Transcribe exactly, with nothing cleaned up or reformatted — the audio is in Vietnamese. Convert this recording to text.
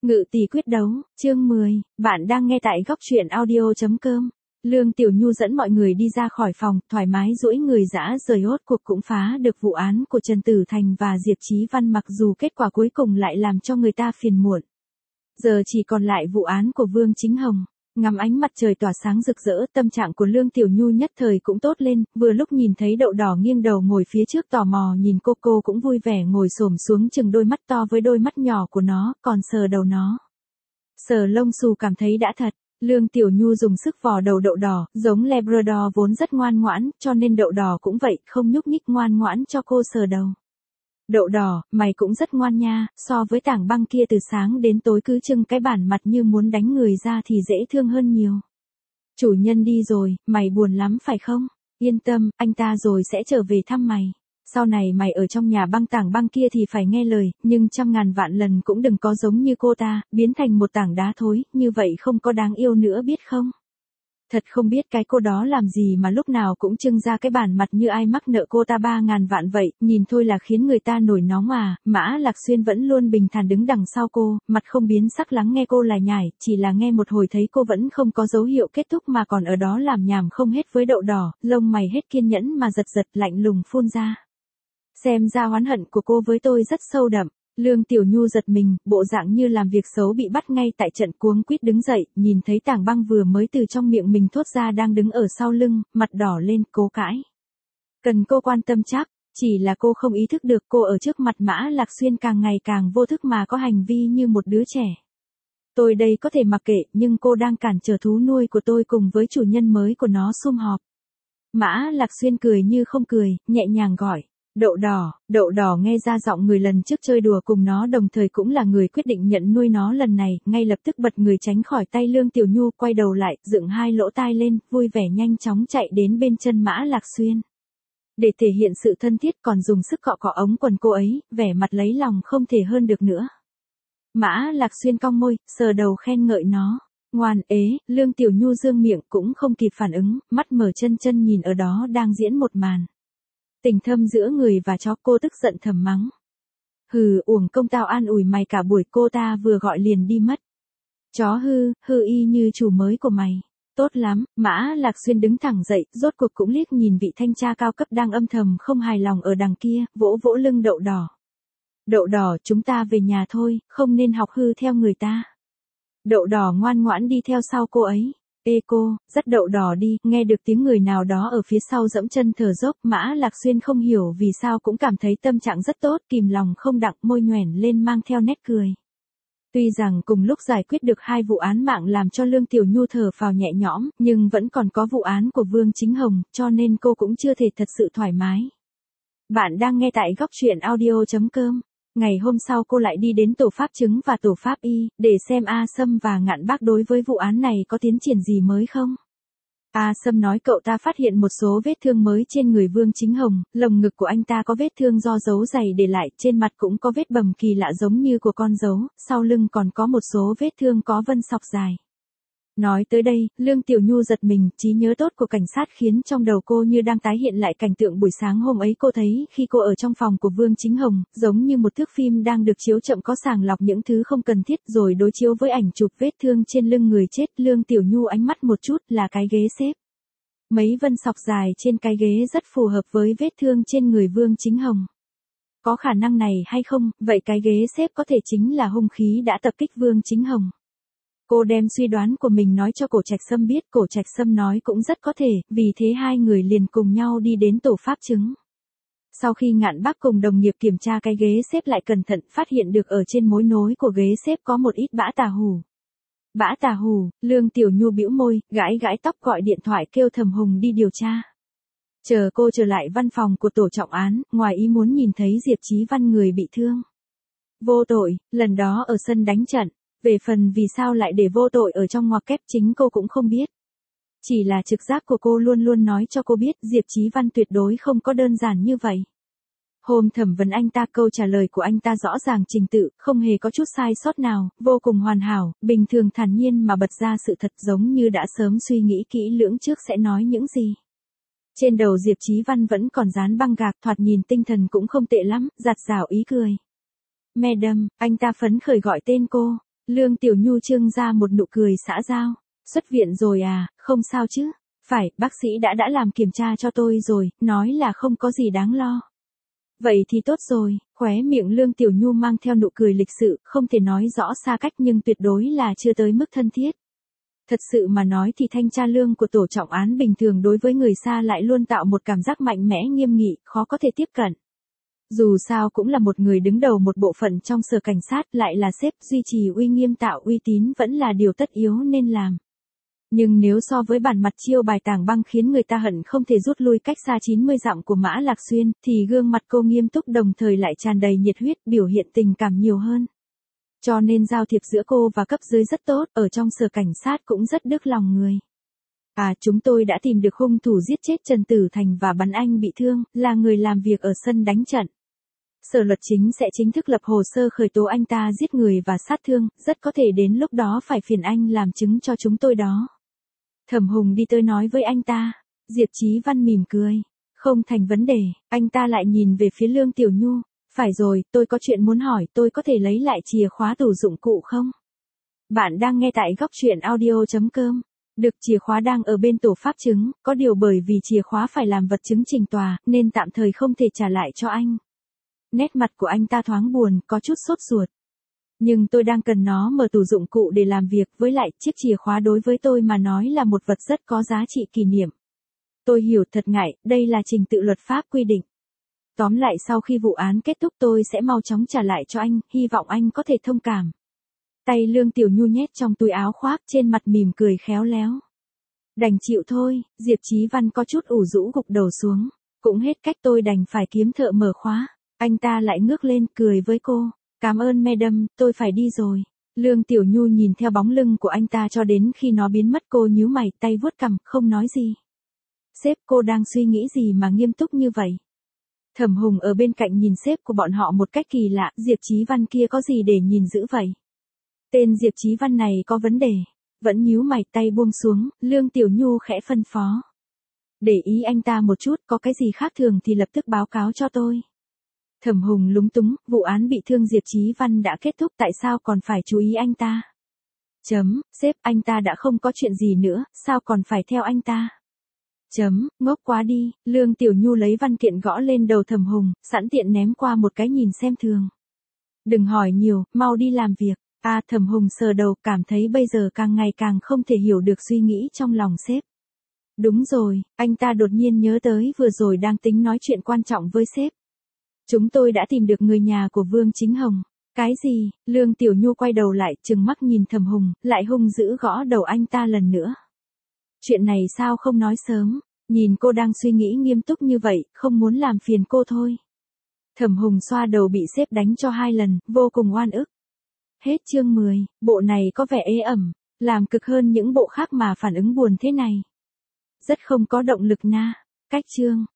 Ngự tỷ quyết đấu, chương mười, bạn đang nghe tại góc truyện audio chấm com. Lương Tiểu Nhu dẫn mọi người đi ra khỏi phòng, thoải mái duỗi người dã rời hốt cuộc cũng phá được vụ án của Trần Tử Thành và Diệp Chí Văn, mặc dù kết quả cuối cùng lại làm cho người ta phiền muộn. Giờ chỉ còn lại vụ án của Vương Chính Hồng. Ngắm ánh mặt trời tỏa sáng rực rỡ, tâm trạng của Lương Tiểu Nhu nhất thời cũng tốt lên, vừa lúc nhìn thấy Đậu Đỏ nghiêng đầu ngồi phía trước tò mò nhìn cô, cô cũng vui vẻ ngồi xổm xuống chừng đôi mắt to với đôi mắt nhỏ của nó, còn sờ đầu nó. Sờ lông xù cảm thấy đã thật. Lương Tiểu Nhu dùng sức vò đầu Đậu Đỏ, giống Labrador vốn rất ngoan ngoãn, cho nên Đậu Đỏ cũng vậy, không nhúc nhích ngoan ngoãn cho cô sờ đầu. Đậu Đỏ, mày cũng rất ngoan nha, so với Tảng Băng kia từ sáng đến tối cứ trưng cái bản mặt như muốn đánh người ra thì dễ thương hơn nhiều. Chủ nhân đi rồi, mày buồn lắm phải không? Yên tâm, anh ta rồi sẽ trở về thăm mày. Sau này mày ở trong nhà băng Tảng Băng kia thì phải nghe lời, nhưng trăm ngàn vạn lần cũng đừng có giống như cô ta, biến thành một tảng đá thối, như vậy không có đáng yêu nữa biết không? Thật không biết cái cô đó làm gì mà lúc nào cũng trưng ra cái bản mặt như ai mắc nợ cô ta ba ngàn vạn vậy, nhìn thôi là khiến người ta nổi nóng à. Mã Lạc Xuyên vẫn luôn bình thản đứng đằng sau cô, mặt không biến sắc lắng nghe cô lải nhải, chỉ là nghe một hồi thấy cô vẫn không có dấu hiệu kết thúc mà còn ở đó làm nhảm không hết với Đậu Đỏ, lông mày hết kiên nhẫn mà giật giật lạnh lùng phun ra. Xem ra oán hận của cô với tôi rất sâu đậm. Lương Tiểu Nhu giật mình, bộ dạng như làm việc xấu bị bắt ngay tại trận, cuống quýt đứng dậy, nhìn thấy Tảng Băng vừa mới từ trong miệng mình thốt ra đang đứng ở sau lưng, mặt đỏ lên, cố cãi. Cần cô quan tâm chắc, chỉ là cô không ý thức được cô ở trước mặt Mã Lạc Xuyên càng ngày càng vô thức mà có hành vi như một đứa trẻ. Tôi đây có thể mặc kệ, nhưng cô đang cản trở thú nuôi của tôi cùng với chủ nhân mới của nó sum họp. Mã Lạc Xuyên cười như không cười, nhẹ nhàng gọi. Đậu Đỏ. Đậu Đỏ nghe ra giọng người lần trước chơi đùa cùng nó đồng thời cũng là người quyết định nhận nuôi nó lần này, ngay lập tức bật người tránh khỏi tay Lương Tiểu Nhu, quay đầu lại, dựng hai lỗ tai lên, vui vẻ nhanh chóng chạy đến bên chân Mã Lạc Xuyên. Để thể hiện sự thân thiết còn dùng sức cọ cọ ống quần cô ấy, vẻ mặt lấy lòng không thể hơn được nữa. Mã Lạc Xuyên cong môi, sờ đầu khen ngợi nó. Ngoan ế. Lương Tiểu Nhu dương miệng cũng không kịp phản ứng, mắt mở chân chân nhìn ở đó đang diễn một màn tình thâm giữa người và chó, cô tức giận thầm mắng. Hừ, uổng công tao an ủi mày cả buổi, cô ta vừa gọi liền đi mất. Chó hư, hư y như chủ mới của mày. Tốt lắm. Mã Lạc Xuyên đứng thẳng dậy, rốt cuộc cũng liếc nhìn vị thanh tra cao cấp đang âm thầm không hài lòng ở đằng kia, vỗ vỗ lưng Đậu Đỏ. Đậu Đỏ, chúng ta về nhà thôi, không nên học hư theo người ta. Đậu Đỏ ngoan ngoãn đi theo sau cô ấy. Ê cô, dắt Đậu Đỏ đi. Nghe được tiếng người nào đó ở phía sau dẫm chân thở dốc, Mã Lạc Xuyên không hiểu vì sao cũng cảm thấy tâm trạng rất tốt, kìm lòng không đặng, môi nhoẻn lên mang theo nét cười. Tuy rằng cùng lúc giải quyết được hai vụ án mạng làm cho Lương Tiểu Nhu thở phào nhẹ nhõm, nhưng vẫn còn có vụ án của Vương Chính Hồng, cho nên cô cũng chưa thể thật sự thoải mái. Bạn đang nghe tại góc truyện audio chấm com. Ngày hôm sau cô lại đi đến tổ pháp chứng và tổ pháp y, để xem A Sâm và Ngạn Bác đối với vụ án này có tiến triển gì mới không. A Sâm nói cậu ta phát hiện một số vết thương mới trên người Vương Chính Hồng, lồng ngực của anh ta có vết thương do dấu giày để lại, trên mặt cũng có vết bầm kỳ lạ giống như của con dấu, sau lưng còn có một số vết thương có vân sọc dài. Nói tới đây, Lương Tiểu Nhu giật mình, trí nhớ tốt của cảnh sát khiến trong đầu cô như đang tái hiện lại cảnh tượng buổi sáng hôm ấy cô thấy khi cô ở trong phòng của Vương Chính Hồng, giống như một thước phim đang được chiếu chậm có sàng lọc những thứ không cần thiết rồi đối chiếu với ảnh chụp vết thương trên lưng người chết. Lương Tiểu Nhu ánh mắt một chút là cái ghế xếp. Mấy vân sọc dài trên cái ghế rất phù hợp với vết thương trên người Vương Chính Hồng. Có khả năng này hay không, vậy cái ghế xếp có thể chính là hung khí đã tập kích Vương Chính Hồng. Cô đem suy đoán của mình nói cho Cổ Trạch Sâm biết, Cổ Trạch Sâm nói cũng rất có thể, vì thế hai người liền cùng nhau đi đến tổ pháp chứng. Sau khi Ngạn Bác cùng đồng nghiệp kiểm tra cái ghế xếp lại cẩn thận, phát hiện được ở trên mối nối của ghế xếp có một ít bã tà hủ. Bã tà hủ. Lương Tiểu Nhu bĩu môi, gãi gãi tóc gọi điện thoại kêu Thẩm Hùng đi điều tra. Chờ cô trở lại văn phòng của tổ trọng án, ngoài ý muốn nhìn thấy Diệp Chí Văn người bị thương. Vô tội, lần đó ở sân đánh trận. Về phần vì sao lại để vô tội ở trong ngoặc kép chính cô cũng không biết. Chỉ là trực giác của cô luôn luôn nói cho cô biết Diệp Chí Văn tuyệt đối không có đơn giản như vậy. Hôm thẩm vấn anh ta, câu trả lời của anh ta rõ ràng trình tự, không hề có chút sai sót nào, vô cùng hoàn hảo, bình thường thản nhiên mà bật ra sự thật giống như đã sớm suy nghĩ kỹ lưỡng trước sẽ nói những gì. Trên đầu Diệp Chí Văn vẫn còn dán băng gạc, thoạt nhìn tinh thần cũng không tệ lắm, giặt giảo ý cười. Madam, anh ta phấn khởi gọi tên cô. Lương Tiểu Nhu trưng ra một nụ cười xã giao. Xuất viện rồi à, không sao chứ? Phải, bác sĩ đã đã làm kiểm tra cho tôi rồi, nói là không có gì đáng lo. Vậy thì tốt rồi, khóe miệng Lương Tiểu Nhu mang theo nụ cười lịch sự, không thể nói rõ xa cách nhưng tuyệt đối là chưa tới mức thân thiết. Thật sự mà nói thì thanh tra lương của tổ trọng án bình thường đối với người xa lại luôn tạo một cảm giác mạnh mẽ nghiêm nghị, khó có thể tiếp cận. Dù sao cũng là một người đứng đầu một bộ phận trong sở cảnh sát, lại là sếp, duy trì uy nghiêm tạo uy tín vẫn là điều tất yếu nên làm. Nhưng nếu so với bản mặt chiêu bài tảng băng khiến người ta hận không thể rút lui cách xa chín mươi dặm của Mã Lạc Xuyên, thì gương mặt cô nghiêm túc đồng thời lại tràn đầy nhiệt huyết, biểu hiện tình cảm nhiều hơn. Cho nên giao thiệp giữa cô và cấp dưới rất tốt, ở trong sở cảnh sát cũng rất đứt lòng người. À, chúng tôi đã tìm được hung thủ giết chết Trần Tử Thành và bắn anh bị thương, là người làm việc ở sân đánh trận. Sở luật chính sẽ chính thức lập hồ sơ khởi tố anh ta giết người và sát thương, rất có thể đến lúc đó phải phiền anh làm chứng cho chúng tôi đó. Thẩm Hùng đi tới nói với anh ta. Diệp Chí Văn mỉm cười. Không thành vấn đề, anh ta lại nhìn về phía Lương Tiểu Nhu. Phải rồi, tôi có chuyện muốn hỏi, tôi có thể lấy lại chìa khóa tủ dụng cụ không? Bạn đang nghe tại góc truyện audio chấm com. Được, chìa khóa đang ở bên tổ pháp chứng, có điều bởi vì chìa khóa phải làm vật chứng trình tòa, nên tạm thời không thể trả lại cho anh. Nét mặt của anh ta thoáng buồn, có chút sốt ruột. Nhưng tôi đang cần nó mở tủ dụng cụ để làm việc, với lại chiếc chìa khóa đối với tôi mà nói là một vật rất có giá trị kỷ niệm. Tôi hiểu, thật ngại, đây là trình tự luật pháp quy định. Tóm lại sau khi vụ án kết thúc tôi sẽ mau chóng trả lại cho anh, hy vọng anh có thể thông cảm. Tay Lương Tiểu Nhu nhét trong túi áo khoác, trên mặt mỉm cười khéo léo. Đành chịu thôi, Diệp Chí Văn có chút ủ rũ gục đầu xuống. Cũng hết cách, tôi đành phải kiếm thợ mở khóa. Anh ta lại ngước lên, cười với cô. Cảm ơn madam, tôi phải đi rồi. Lương Tiểu Nhu nhìn theo bóng lưng của anh ta cho đến khi nó biến mất, cô nhíu mày, tay vuốt cằm, không nói gì. Sếp, cô đang suy nghĩ gì mà nghiêm túc như vậy? Thẩm Hùng ở bên cạnh nhìn sếp của bọn họ một cách kỳ lạ, Diệp Chí Văn kia có gì để nhìn dữ vậy? Tên Diệp Chí Văn này có vấn đề. Vẫn nhíu mày, tay buông xuống, Lương Tiểu Nhu khẽ phân phó. Để ý anh ta một chút, có cái gì khác thường thì lập tức báo cáo cho tôi. Thẩm Hùng lúng túng, vụ án bị thương Diệp Chí Văn đã kết thúc, tại sao còn phải chú ý anh ta? Chấm, sếp, anh ta đã không có chuyện gì nữa, sao còn phải theo anh ta? Chấm, ngốc quá đi. Lương Tiểu Nhu lấy văn kiện gõ lên đầu Thẩm Hùng, sẵn tiện ném qua một cái nhìn xem thường. Đừng hỏi nhiều, mau đi làm việc. À, Thẩm Hùng sờ đầu, cảm thấy bây giờ càng ngày càng không thể hiểu được suy nghĩ trong lòng sếp. Đúng rồi, anh ta đột nhiên nhớ tới vừa rồi đang tính nói chuyện quan trọng với sếp. Chúng tôi đã tìm được người nhà của Vương Chính Hồng. Cái gì? Lương Tiểu Nhu quay đầu lại, trừng mắt nhìn Thẩm Hùng, lại hung dữ gõ đầu anh ta lần nữa. Chuyện này sao không nói sớm? Nhìn cô đang suy nghĩ nghiêm túc như vậy, không muốn làm phiền cô thôi. Thẩm Hùng xoa đầu bị sếp đánh cho hai lần, vô cùng oan ức. Hết chương mười, bộ này có vẻ ế ẩm, làm cực hơn những bộ khác mà phản ứng buồn thế này. Rất không có động lực na. Cách chương.